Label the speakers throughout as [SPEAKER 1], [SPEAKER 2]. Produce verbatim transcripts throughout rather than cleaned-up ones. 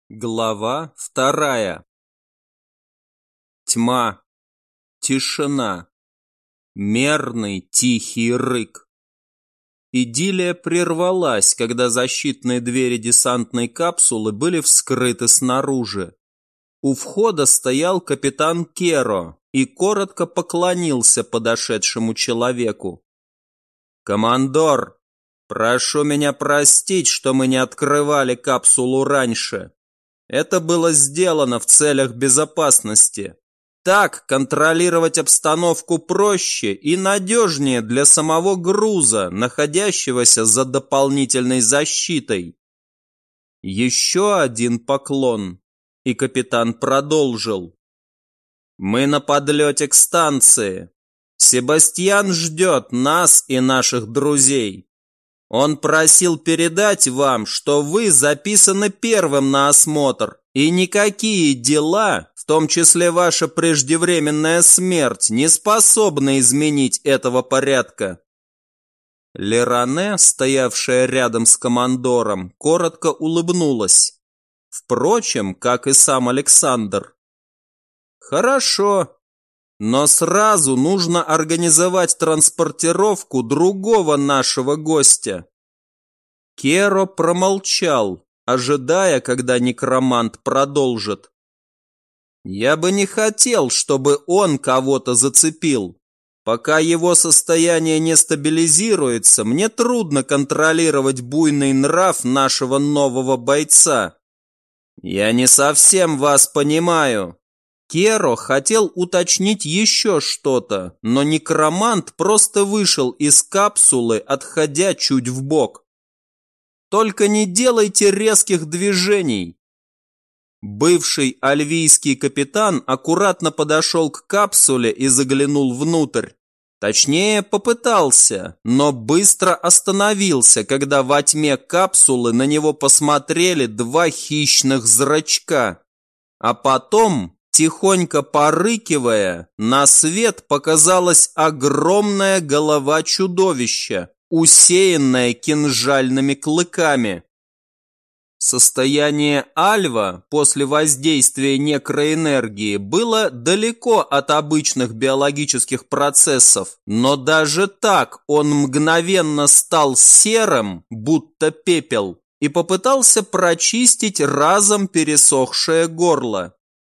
[SPEAKER 1] Глава вторая. Тьма, тишина, мерный тихий рык. Идиллия прервалась, когда защитные двери десантной капсулы были вскрыты снаружи. У входа стоял капитан Керо и коротко поклонился подошедшему человеку. «Командор, прошу меня простить, что мы не открывали капсулу раньше. Это было сделано в целях безопасности. Так контролировать обстановку проще и надежнее для самого груза, находящегося за дополнительной защитой». Еще один поклон, и капитан продолжил. «Мы на подлете к станции. Себастьян ждет нас и наших друзей. Он просил передать вам, что вы записаны первым на осмотр, и никакие дела, в том числе ваша преждевременная смерть, не способны изменить этого порядка». Леране, стоявшая рядом с командором, коротко улыбнулась. Впрочем, как и сам Александр. «Хорошо. Но сразу нужно организовать транспортировку другого нашего гостя». Керо промолчал, ожидая, когда некромант продолжит. «Я бы не хотел, чтобы он кого-то зацепил. Пока его состояние не стабилизируется, мне трудно контролировать буйный нрав нашего нового бойца». «Я не совсем вас понимаю». Керо хотел уточнить еще что-то, но некромант просто вышел из капсулы, отходя чуть вбок. «Только не делайте резких движений». Бывший альвийский капитан аккуратно подошел к капсуле и заглянул внутрь. Точнее, попытался, но быстро остановился, когда во тьме капсулы на него посмотрели два хищных зрачка. А потом, тихонько порыкивая, на свет показалась огромная голова чудовища, усеянная кинжальными клыками. Состояние Альва после воздействия некроэнергии было далеко от обычных биологических процессов, но даже так он мгновенно стал серым, будто пепел, и попытался прочистить разом пересохшее горло.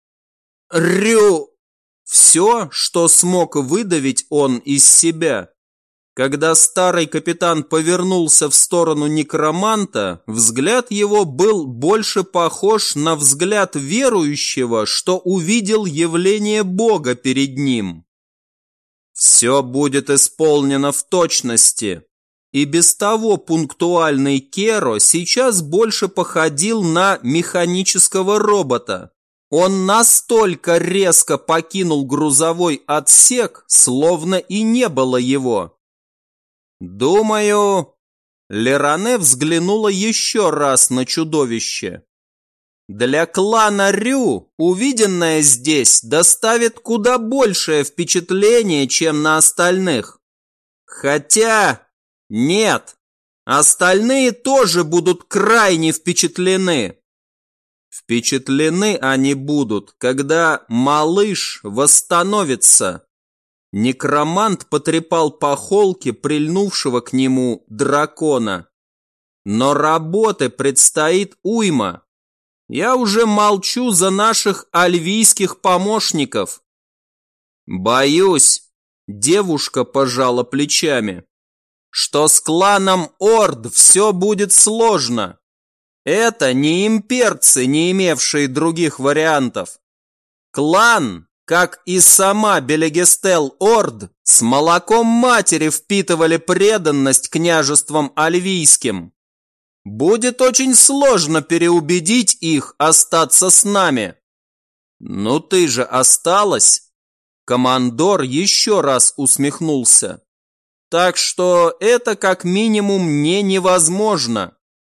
[SPEAKER 1] «Рю!» Все, что смог выдавить он из себя. Когда старый капитан повернулся в сторону некроманта, взгляд его был больше похож на взгляд верующего, что увидел явление Бога перед ним. «Все будет исполнено в точности». И без того пунктуальный Керо сейчас больше походил на механического робота. Он настолько резко покинул грузовой отсек, словно и не было его. «Думаю...» Леране взглянула еще раз на чудовище. «Для клана Рю увиденное здесь доставит куда большее впечатление, чем на остальных. Хотя... нет, остальные тоже будут крайне впечатлены. Впечатлены они будут, когда малыш восстановится». Некромант потрепал по холке прильнувшего к нему дракона. «Но работы предстоит уйма. Я уже молчу за наших альвийских помощников». «Боюсь», — девушка пожала плечами, «что с кланом Орд все будет сложно. Это не имперцы, не имевшие других вариантов. Клан, как и сама Белегестел Орд, с молоком матери впитывали преданность княжествам альвийским. Будет очень сложно переубедить их остаться с нами». «Ну ты же осталась?» Командор еще раз усмехнулся. «Так что это как минимум не невозможно.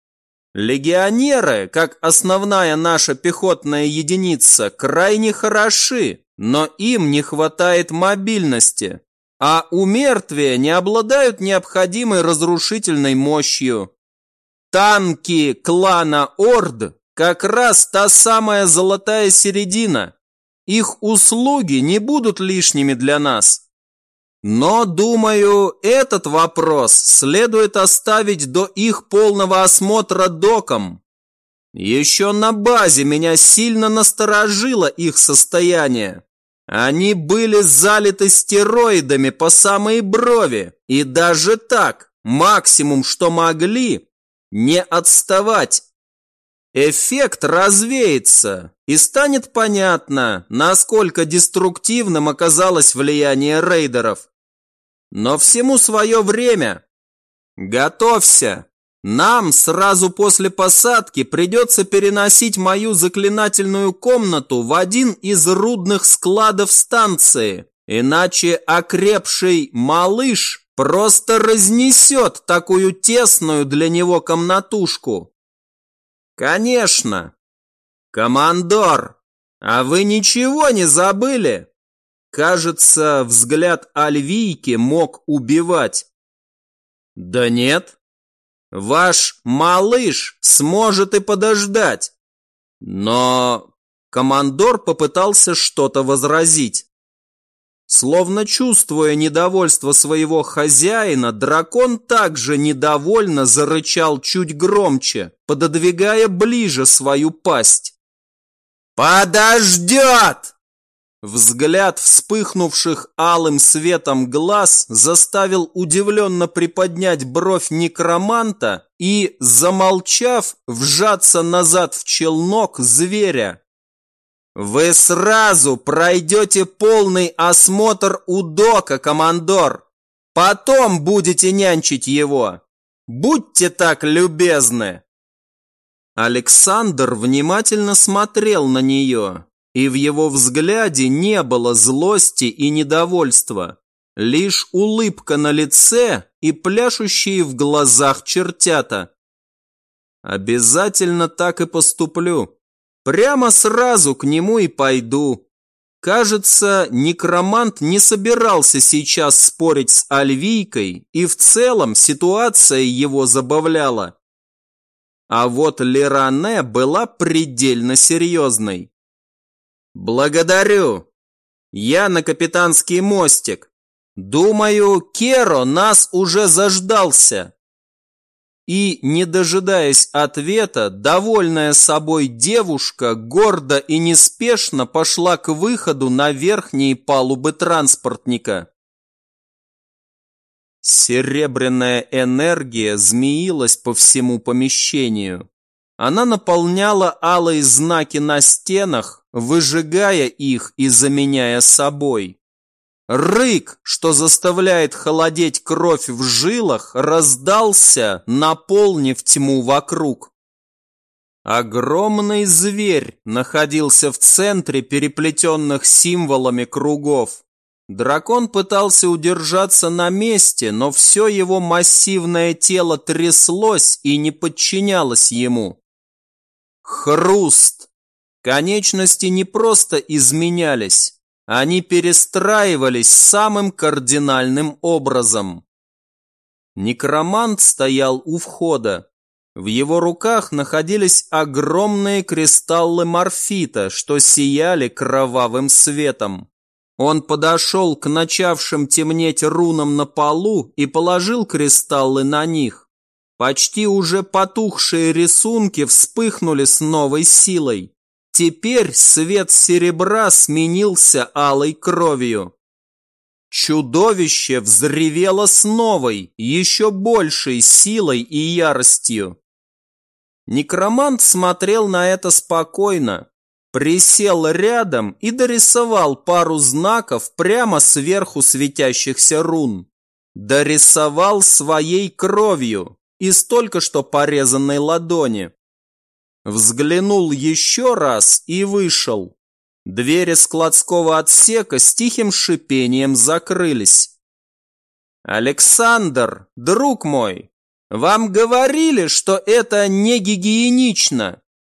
[SPEAKER 1] Легионеры, как основная наша пехотная единица, крайне хороши, но им не хватает мобильности, а у мертвия не обладают необходимой разрушительной мощью. Танки клана Орд как раз та самая золотая середина. Их услуги не будут лишними для нас. Но, думаю, этот вопрос следует оставить до их полного осмотра доком. Еще на базе меня сильно насторожило их состояние. Они были залиты стероидами по самые брови, и даже так, максимум, что могли, не отставать. Эффект развеется, и станет понятно, насколько деструктивным оказалось влияние рейдеров. Но всему свое время. Готовься. Нам сразу после посадки придется переносить мою заклинательную комнату в один из рудных складов станции, иначе окрепший малыш просто разнесет такую тесную для него комнатушку. Конечно. Командор, а вы ничего не забыли? Кажется, взгляд Альвийки мог убивать. Да нет. Ваш малыш сможет и подождать. Но командор попытался что-то возразить. Словно чувствуя недовольство своего хозяина, дракон также недовольно зарычал чуть громче, пододвигая ближе свою пасть. «Подождет!» Взгляд вспыхнувших алым светом глаз заставил удивленно приподнять бровь некроманта и, замолчав, вжаться назад в челнок зверя. «Вы сразу пройдете полный осмотр у дока, командор. Потом будете нянчить его. Будьте так любезны!» Александр внимательно смотрел на нее. И в его взгляде не было злости и недовольства, лишь улыбка на лице и пляшущие в глазах чертята. Обязательно так и поступлю. Прямо сразу к нему и пойду. Кажется, некромант не собирался сейчас спорить с Альвийкой, и в целом ситуация его забавляла. А вот Леране была предельно серьезной. «Благодарю. Я на капитанский мостик. Думаю, Керо нас уже заждался». И, не дожидаясь ответа, довольная собой девушка гордо и неспешно пошла к выходу на верхние палубы транспортника. Серебряная энергия змеилась по всему помещению. Она наполняла алые знаки на стенах, выжигая их и заменяя собой. Рык, что заставляет холодеть кровь в жилах, раздался, наполнив тьму вокруг. Огромный зверь находился в центре переплетенных символами кругов. Дракон пытался удержаться на месте, но все его массивное тело тряслось и не подчинялось ему. Хруст! Конечности не просто изменялись, они перестраивались самым кардинальным образом. Некромант стоял у входа. В его руках находились огромные кристаллы морфита, что сияли кровавым светом. Он подошел к начавшим темнеть рунам на полу и положил кристаллы на них. Почти уже потухшие рисунки вспыхнули с новой силой. Теперь свет серебра сменился алой кровью. Чудовище взревело с новой, еще большей силой и яростью. Некромант смотрел на это спокойно, присел рядом и дорисовал пару знаков прямо сверху светящихся рун. Дорисовал своей кровью из только что порезанной ладони. Взглянул еще раз и вышел. Двери складского отсека с тихим шипением закрылись. «Александр, друг мой, вам говорили, что это не гигиенично?»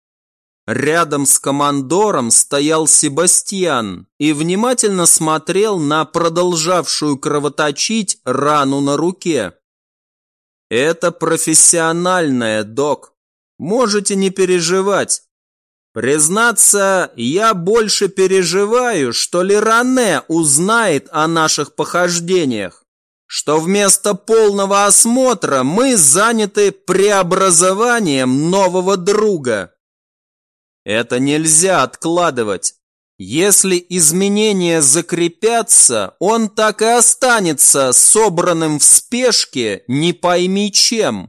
[SPEAKER 1] Рядом с командором стоял Себастьян и внимательно смотрел на продолжавшую кровоточить рану на руке. «Это профессиональная, док. можете не переживать. Признаться, я больше переживаю, что Леране узнает о наших похождениях, что вместо полного осмотра мы заняты преобразованием нового друга. Это нельзя откладывать. Если изменения закрепятся, он так и останется собранным в спешке не пойми чем.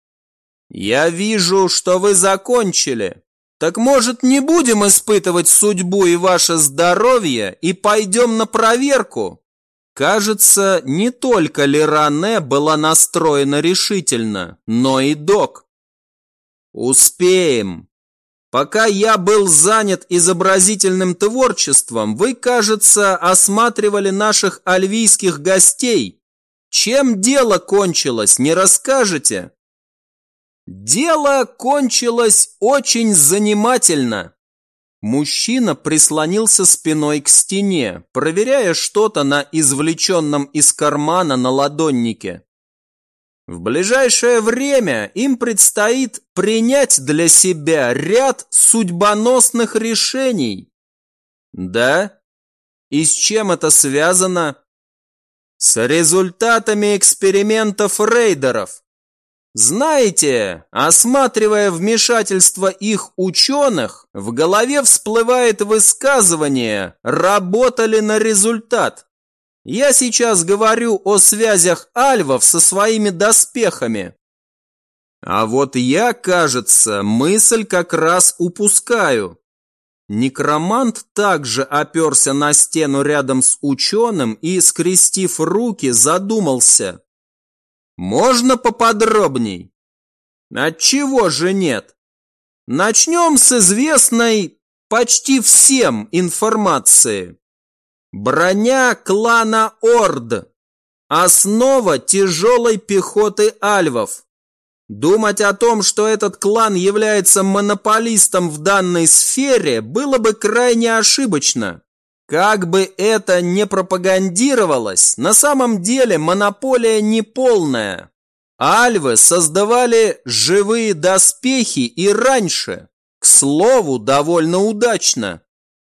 [SPEAKER 1] Я вижу, что вы закончили. Так может, не будем испытывать судьбу и ваше здоровье и пойдем на проверку? Кажется, не только Леране была настроена решительно, но и док. Успеем. Пока я был занят изобразительным творчеством, вы, кажется, осматривали наших альвийских гостей. Чем дело кончилось, не расскажете? Дело кончилось очень занимательно. Мужчина прислонился спиной к стене, проверяя что-то на извлеченном из кармана наладоннике. В ближайшее время им предстоит принять для себя ряд судьбоносных решений. Да? И с чем это связано? С результатами экспериментов рейдеров. Знаете, осматривая вмешательство их ученых, в голове всплывает высказывание «работали на результат». Я сейчас говорю о связях альвов со своими доспехами. А вот я, кажется, мысль как раз упускаю. Некромант также оперся на стену рядом с ученым и, скрестив руки, задумался. Можно поподробней? Отчего же нет? Начнем с известной почти всем информации. Броня клана Орд. Основа тяжелой пехоты альвов. Думать о том, что этот клан является монополистом в данной сфере, было бы крайне ошибочно. Как бы это ни пропагандировалось, на самом деле монополия неполная. Альвы создавали живые доспехи и раньше, к слову, довольно удачно.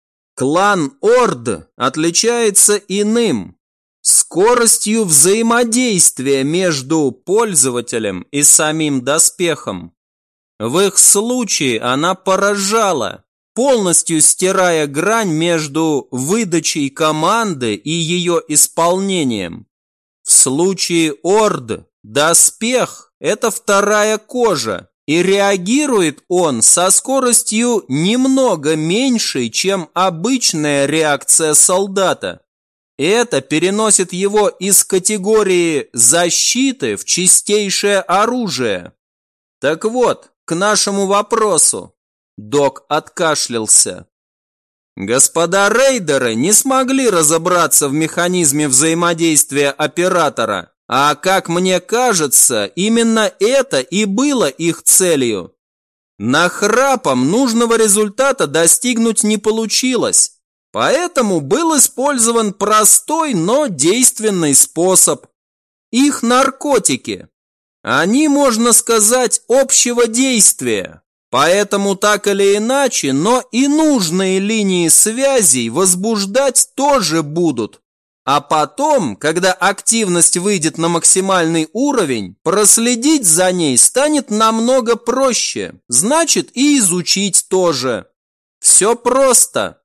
[SPEAKER 1] Клан Орд отличается иным – скоростью взаимодействия между пользователем и самим доспехом. В их случае она поражала, полностью стирая грань между выдачей команды и ее исполнением. В случае Орд доспех – это вторая кожа, и реагирует он со скоростью немного меньшей, чем обычная реакция солдата. Это переносит его из категории защиты в чистейшее оружие. Так вот, к нашему вопросу. Док откашлялся. Господа рейдеры не смогли разобраться в механизме взаимодействия оператора, а, как мне кажется, именно это и было их целью. Нахрапом нужного результата достигнуть не получилось, поэтому был использован простой, но действенный способ. Их наркотики. Они, можно сказать, общего действия. Поэтому так или иначе, но и нужные линии связей возбуждать тоже будут. А потом, когда активность выйдет на максимальный уровень, проследить за ней станет намного проще, значит и изучить тоже. Все просто.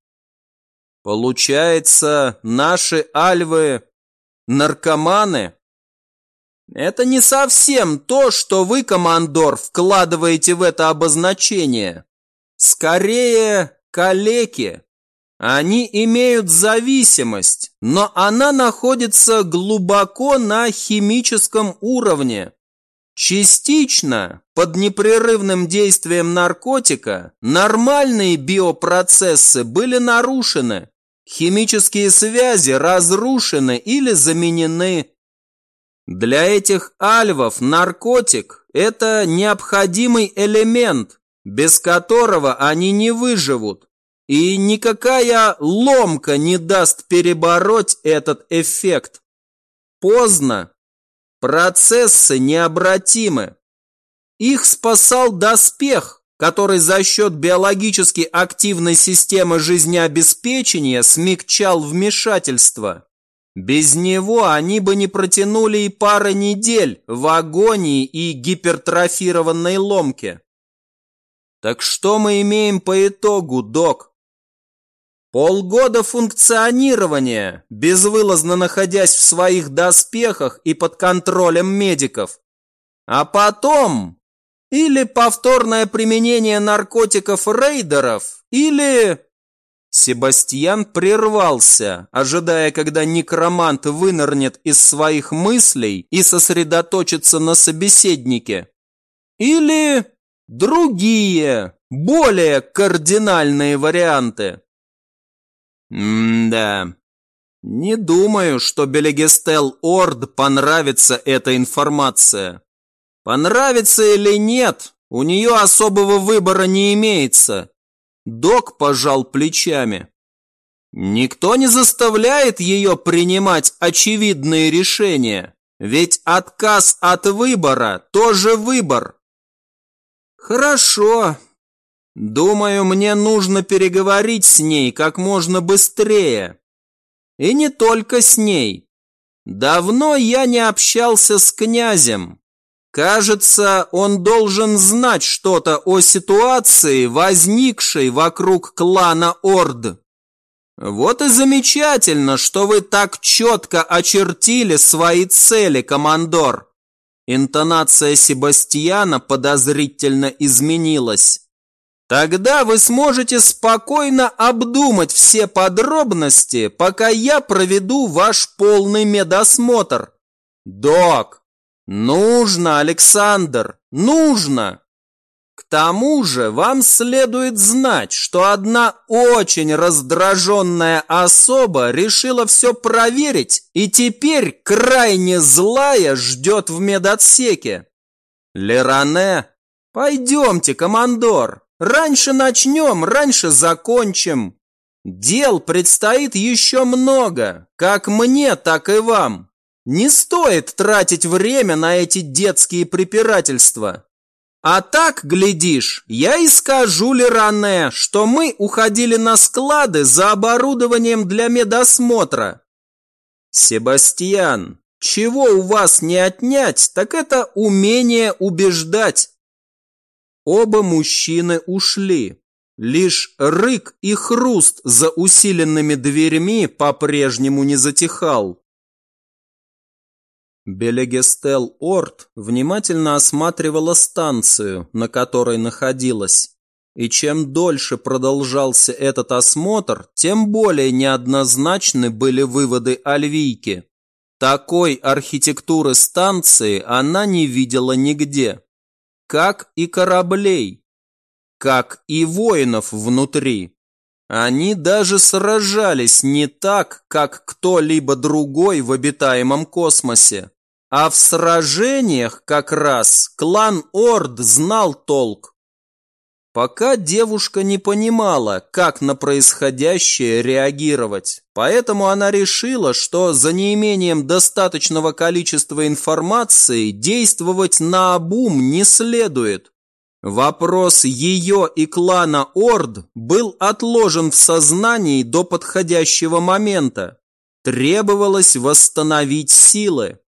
[SPEAKER 1] Получается, наши альвы наркоманы? Это не совсем то, что вы, командор, вкладываете в это обозначение. Скорее, калеки. Они имеют зависимость, но она находится глубоко на химическом уровне. Частично, под непрерывным действием наркотика, нормальные биопроцессы были нарушены, химические связи разрушены или заменены. Для этих альвов наркотик – это необходимый элемент, без которого они не выживут. И никакая ломка не даст перебороть этот эффект. Поздно. Процессы необратимы. Их спасал доспех, который за счет биологически активной системы жизнеобеспечения смягчал вмешательство. Без него они бы не протянули и пары недель в агонии и гипертрофированной ломке. Так что мы имеем по итогу, док? Полгода функционирования, безвылазно находясь в своих доспехах и под контролем медиков. А потом или повторное применение наркотиков рейдеров, или... Себастьян прервался, ожидая, когда некромант вынырнет из своих мыслей и сосредоточится на собеседнике. Или другие, более кардинальные варианты. М-да, не думаю, что Белегестел Орд понравится эта информация. Понравится или нет, у нее особого выбора не имеется. Док пожал плечами. Никто не заставляет ее принимать очевидные решения, ведь отказ от выбора тоже выбор. Хорошо. Думаю, мне нужно переговорить с ней как можно быстрее. И не только с ней. Давно я не общался с князем. Кажется, он должен знать что-то о ситуации, возникшей вокруг клана Орд. Вот и замечательно, что вы так четко очертили свои цели, командор. Интонация Себастьяна подозрительно изменилась. Тогда вы сможете спокойно обдумать все подробности, пока я проведу ваш полный медосмотр. Док! Нужно, Александр, нужно! К тому же вам следует знать, что одна очень раздраженная особа решила все проверить и теперь крайне злая ждет в медотсеке. Леране, пойдемте, командор, раньше начнем, раньше закончим. Дел предстоит еще много, как мне, так и вам. Не стоит тратить время на эти детские препирательства. А так, глядишь, я и скажу Леране, что мы уходили на склады за оборудованием для медосмотра. Себастьян, чего у вас не отнять, так это умение убеждать. Оба мужчины ушли. Лишь рык и хруст за усиленными дверьми по-прежнему не затихал. Белегестел Орд внимательно осматривала станцию, на которой находилась. И чем дольше продолжался этот осмотр, тем более неоднозначны были выводы Альвийки. Такой архитектуры станции она не видела нигде. Как и кораблей, как и воинов внутри. Они даже сражались не так, как кто-либо другой в обитаемом космосе. А в сражениях как раз клан Орд знал толк. Пока девушка не понимала, как на происходящее реагировать, поэтому она решила, что за неимением достаточного количества информации действовать наобум не следует. Вопрос ее и клана Орд был отложен в сознании до подходящего момента. Требовалось восстановить силы.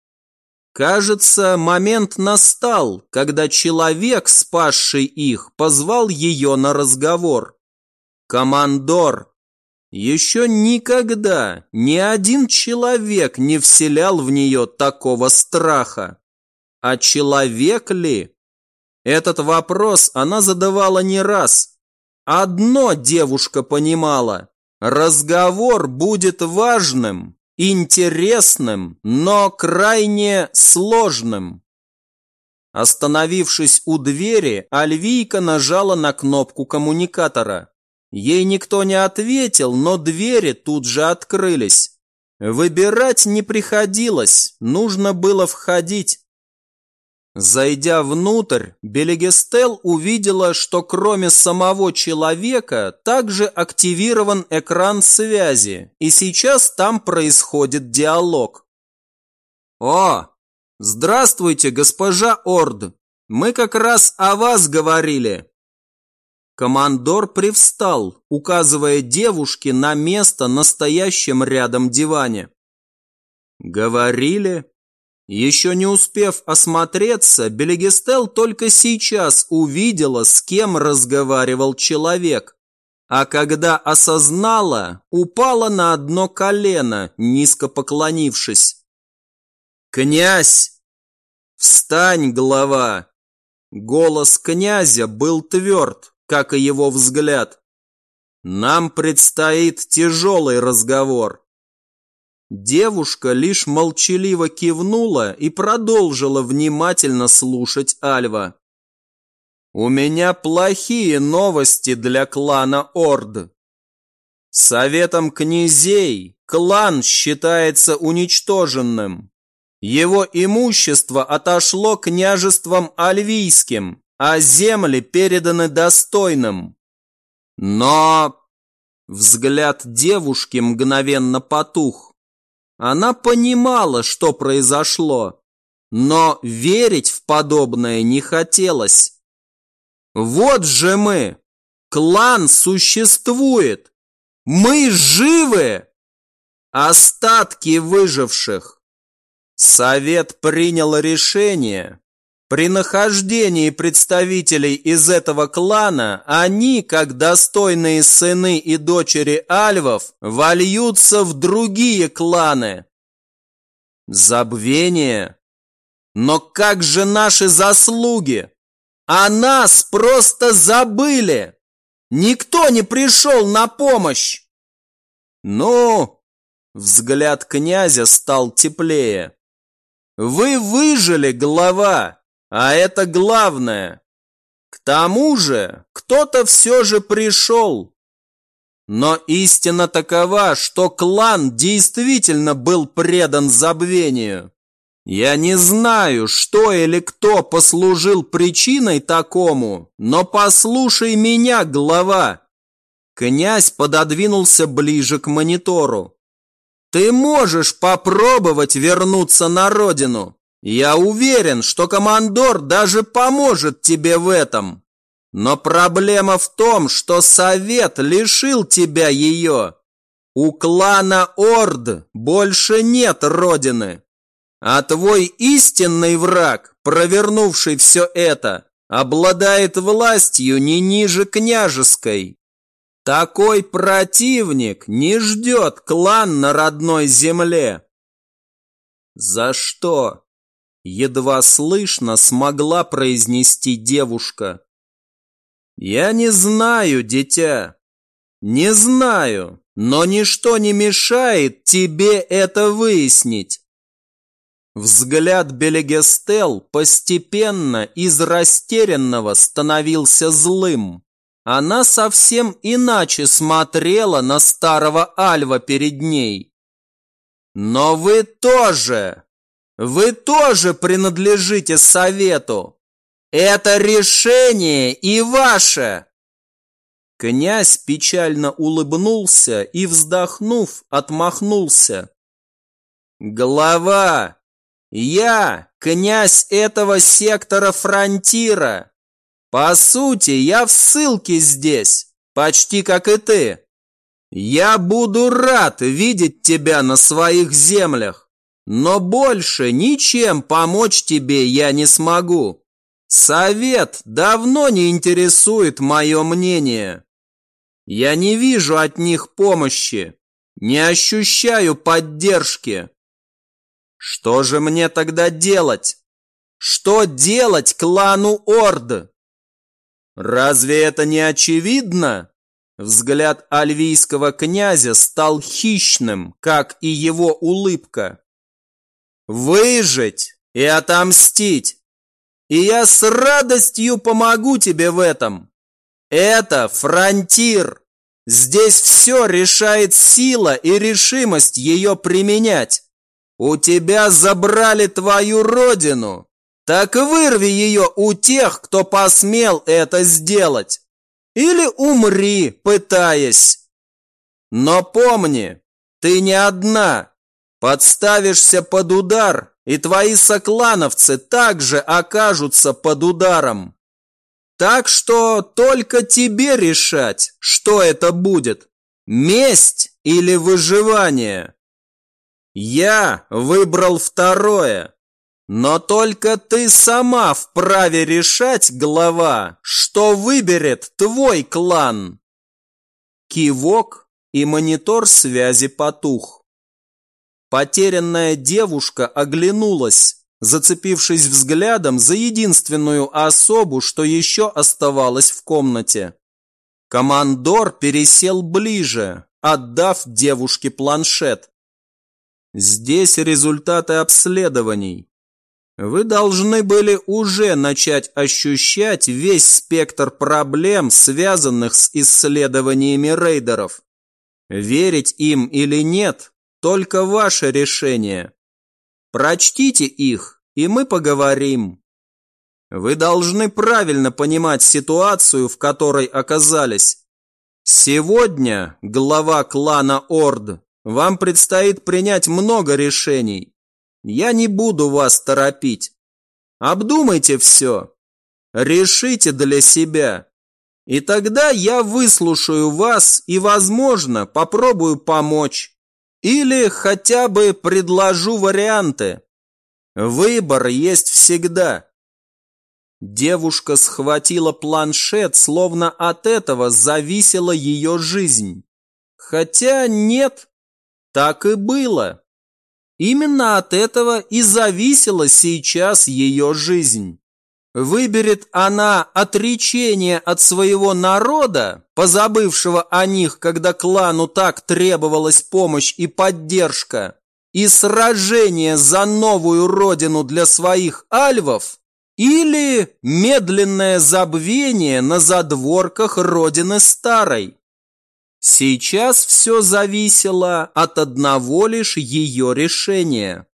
[SPEAKER 1] Кажется, момент настал, когда человек, спасший их, позвал ее на разговор. Командор, еще никогда ни один человек не вселял в нее такого страха. А человек ли? Этот вопрос она задавала не раз. Одно девушка понимала: разговор будет важным, интересным, но крайне сложным. Остановившись у двери, Альвийка нажала на кнопку коммуникатора. Ей никто не ответил, но двери тут же открылись. Выбирать не приходилось, нужно было входить. Зайдя внутрь, Белегестел увидела, что кроме самого человека также активирован экран связи, и сейчас там происходит диалог. «О, здравствуйте, госпожа Орд! Мы как раз о вас говорили». Командор привстал, указывая девушке на место на стоящем рядом диване. «Говорили?» Еще не успев осмотреться, Белегестел только сейчас увидела, с кем разговаривал человек, а когда осознала, упала на одно колено, низко поклонившись. «Князь! Встань, глава!» Голос князя был тверд, как и его взгляд. «Нам предстоит тяжелый разговор». Девушка лишь молчаливо кивнула и продолжила внимательно слушать Альва. «У меня плохие новости для клана Орд. Советом князей клан считается уничтоженным. Его имущество отошло княжествам альвийским, а земли переданы достойным. Но...» Взгляд девушки мгновенно потух. Она понимала, что произошло, но верить в подобное не хотелось. «Вот же мы! Клан существует! Мы живы! Остатки выживших!» Совет принял решение. При нахождении представителей из этого клана они, как достойные сыны и дочери альвов, вольются в другие кланы. Забвение? Но как же наши заслуги? А нас просто забыли! Никто не пришел на помощь! Ну, взгляд князя стал теплее. Вы выжили, глава! А это главное. К тому же, кто-то все же пришел. Но истина такова, что клан действительно был предан забвению. Я не знаю, что или кто послужил причиной такому, но послушай меня, глава. Князь пододвинулся ближе к монитору. Ты можешь попробовать вернуться на родину. Я уверен, что командор даже поможет тебе в этом. Но проблема в том, что совет лишил тебя ее. У клана Орд больше нет родины. А твой истинный враг, провернувший все это, обладает властью не ниже княжеской. Такой противник не ждет клан на родной земле. За что? Едва слышно смогла произнести девушка. Я не знаю, дитя. Не знаю, но ничто не мешает тебе это выяснить. Взгляд Белегестел постепенно из растерянного становился злым. Она совсем иначе смотрела на старого альва перед ней. Но вы тоже... Вы тоже принадлежите совету. Это решение и ваше. Князь печально улыбнулся и, вздохнув, отмахнулся. Глава, я князь этого сектора фронтира. По сути, я в ссылке здесь, почти как и ты. Я буду рад видеть тебя на своих землях. Но больше ничем помочь тебе я не смогу. Совет давно не интересует мое мнение. Я не вижу от них помощи, не ощущаю поддержки. Что же мне тогда делать? Что делать клану Орд? Разве это не очевидно? Взгляд альвийского князя стал хищным, как и его улыбка. Выжить и отомстить. И я с радостью помогу тебе в этом. Это фронтир. Здесь все решает сила и решимость ее применять. У тебя забрали твою родину. Так вырви ее у тех, кто посмел это сделать. Или умри, пытаясь. Но помни, ты не одна. Подставишься под удар, и твои соклановцы также окажутся под ударом. Так что только тебе решать, что это будет – месть или выживание. Я выбрал второе, но только ты сама вправе решать, глава, что выберет твой клан. Кивок, и монитор связи потух. Потерянная девушка оглянулась, зацепившись взглядом за единственную особу, что еще оставалась в комнате. Командор пересел ближе, отдав девушке планшет. Здесь результаты обследований. Вы должны были уже начать ощущать весь спектр проблем, связанных с исследованиями рейдеров. Верить им или нет, только ваше решение. Прочтите их, и мы поговорим. Вы должны правильно понимать ситуацию, в которой оказались. Сегодня, глава клана Орд, вам предстоит принять много решений. Я не буду вас торопить. Обдумайте все. Решите для себя. И тогда я выслушаю вас и, возможно, попробую помочь. Или хотя бы предложу варианты. Выбор есть всегда. Девушка схватила планшет, словно от этого зависела ее жизнь. Хотя нет, так и было. Именно от этого и зависела сейчас ее жизнь. Выберет она отречение от своего народа, позабывшего о них, когда клану так требовалась помощь и поддержка, и сражение за новую родину для своих альвов, или медленное забвение на задворках родины старой. Сейчас все зависело от одного лишь ее решения.